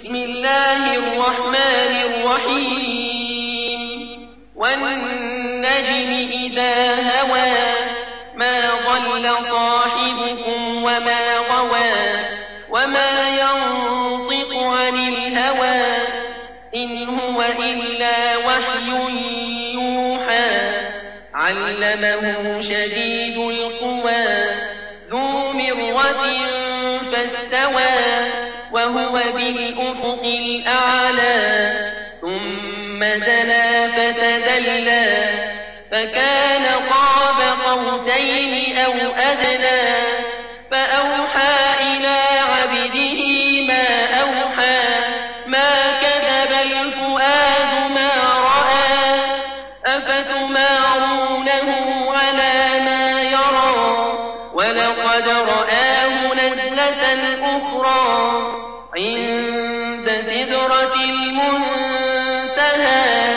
بسم الله الرحمن الرحيم والنجم إذا هوى ما ضل صاحبكم وما غوى وما ينطق عن الهوى إن هو إلا وحي يوحى علمه شديد القوى ذو مرة فاستوى وهو بالأفق الأعلى ثم دنا فتدلى فكان قاب قوسين أو أدنى فأوحى إلى عبده ما أوحى ما كذب الفؤاد ما رأى أفتمارونه على ما يرى ولقد رآه نزلة أخرى عند سدرة المنتهى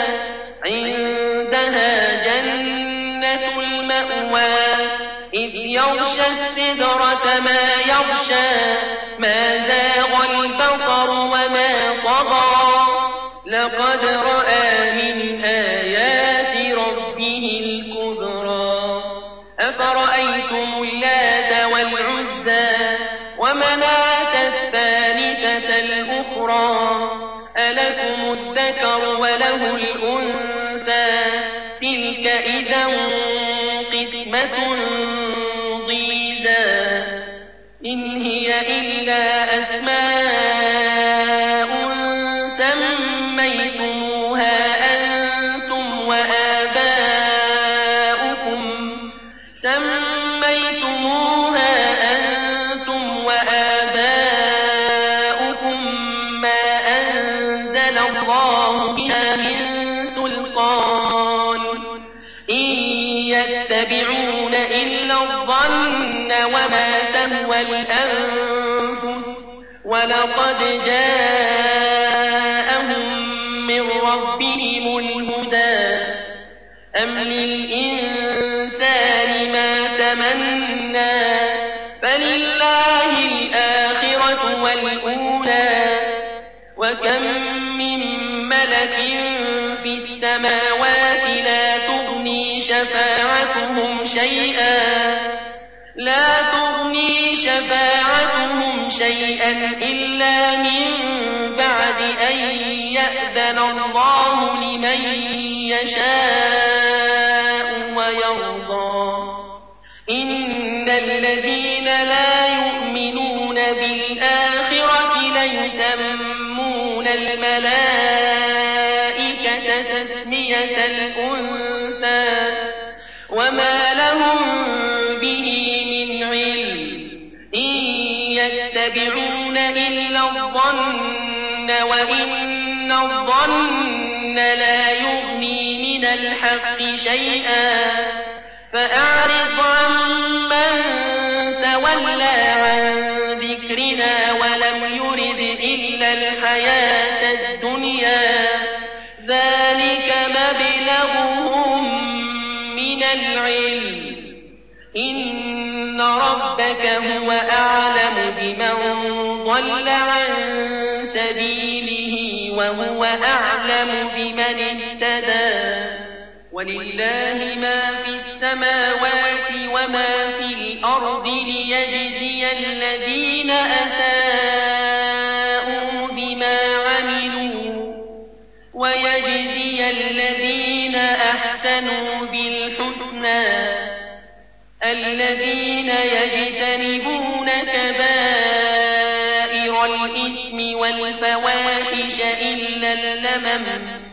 عندها جنة المأوى إذ يغشى السدرة ما يغشى ما زاغ البصر وما طغى لقد رأى من آيات ربه الكبرى أفرأيتم اللات والعزى ومناة الثالثة الأخرى ألكم الذكر وله الأنثى تلك إذا قسمة ضيزى إن هي إلا أسماء سميتموها أنتم وآباؤكم ما أنزل الله بها من سلطان إن يتبعون إلا الظن وما تهوى الأنفس ولقد جاءهم من ربهم الهدى أم للإنسان ما تمنى فلله الآخرة والأولى وكم من ملك في السماوات لا تغني شفاعتهم شيئا إلا من بعد أن يأذن الله لمن يشاء ويرضى إن الذين لا يؤمنون بالآخرة ليسمون الملائكة تسمية الأنثى وما لهم به من علم إن يتبعون إلا الظن وإن الظن لا يغني من الحق شيئا فأعرض عمن تولى عن ذكرنا ولم يرد إلا الحياة الدنيا ذلك مبلغهم من العلم إن ربك هو أعلم بمن ضل عن سبيله وهو أعلم بمن اهتدى ولله ما في السماوات وما في الأرض ليجزي الذين أساءوا بما عملوا ويجزي الذين أحسنوا بالحسنى الذين يجتنبون كبائر الإثم والفواحش إلا اللمم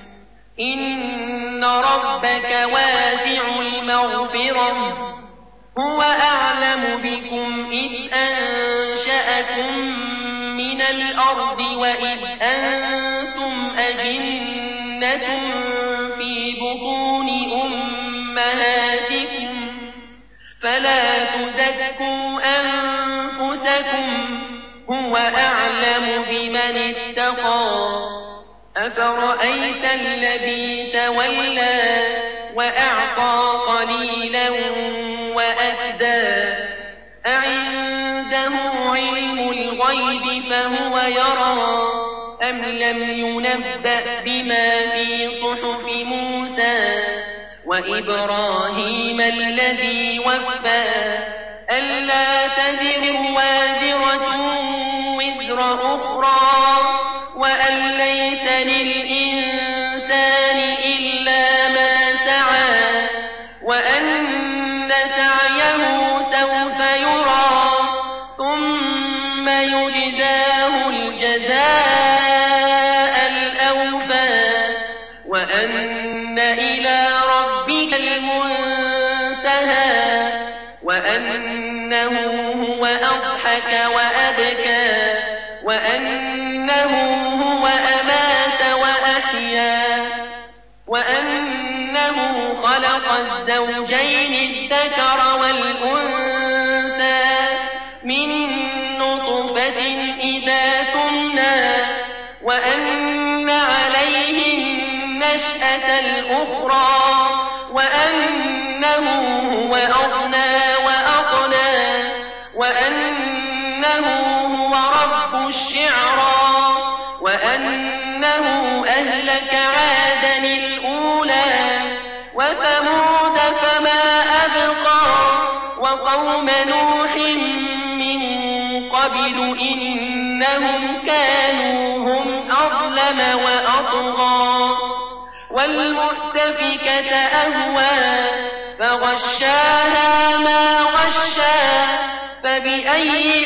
إن ربك واسع المغفرة هو أعلم بكم إذ أنشأكم من الأرض وإذ أنتم أجنة في بطون أمهاتكم فلا تزكوا أنفسكم هو أعلم بمن اتقى أفرأيت الذي تولى وأعطى قليلا وأكدى أعنده علم الغيب فهو يرى أم لم ينبأ بما في صحف موسى وإبراهيم الذي وفى ألا تزر وازرة وزر أخرى وأن ليس للإنسان إلا ما سعى وأن سعيه سوف يرى ثم يجزاه الجزاء الأوفى وأن إلى ربك المنتهى وأنه هو أضحك وأبكى وأنه هو أمات وأحيا وأنه خلق الزوجين الذكر والأنثى من نطفة إذا تمنى وأن عليه النشأة الأخرى وأنه هو أغنى وأقنى وأنه هو رب الشعرى وأنه أهلك عادا الأولى وثمود فما أبقى وقوم نوح من قبل إنهم كانوا هم أظلم وأطغى والمؤتفكة أهوى فغشاها ما غشى فبأي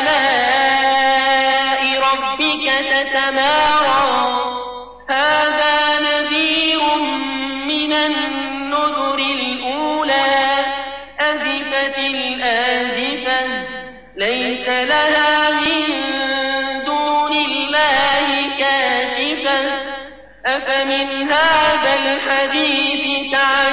آلاء ربك تتمارى هذا نذير من النذر الأولى أزفت الآزفة ليس لها من دون الله كاشفة أفمن هذا الحديث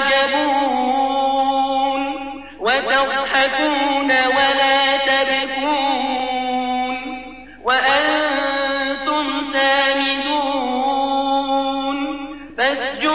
تعجبون وتضحكون ولا تبكون وأنتم سامدون فاسجدوا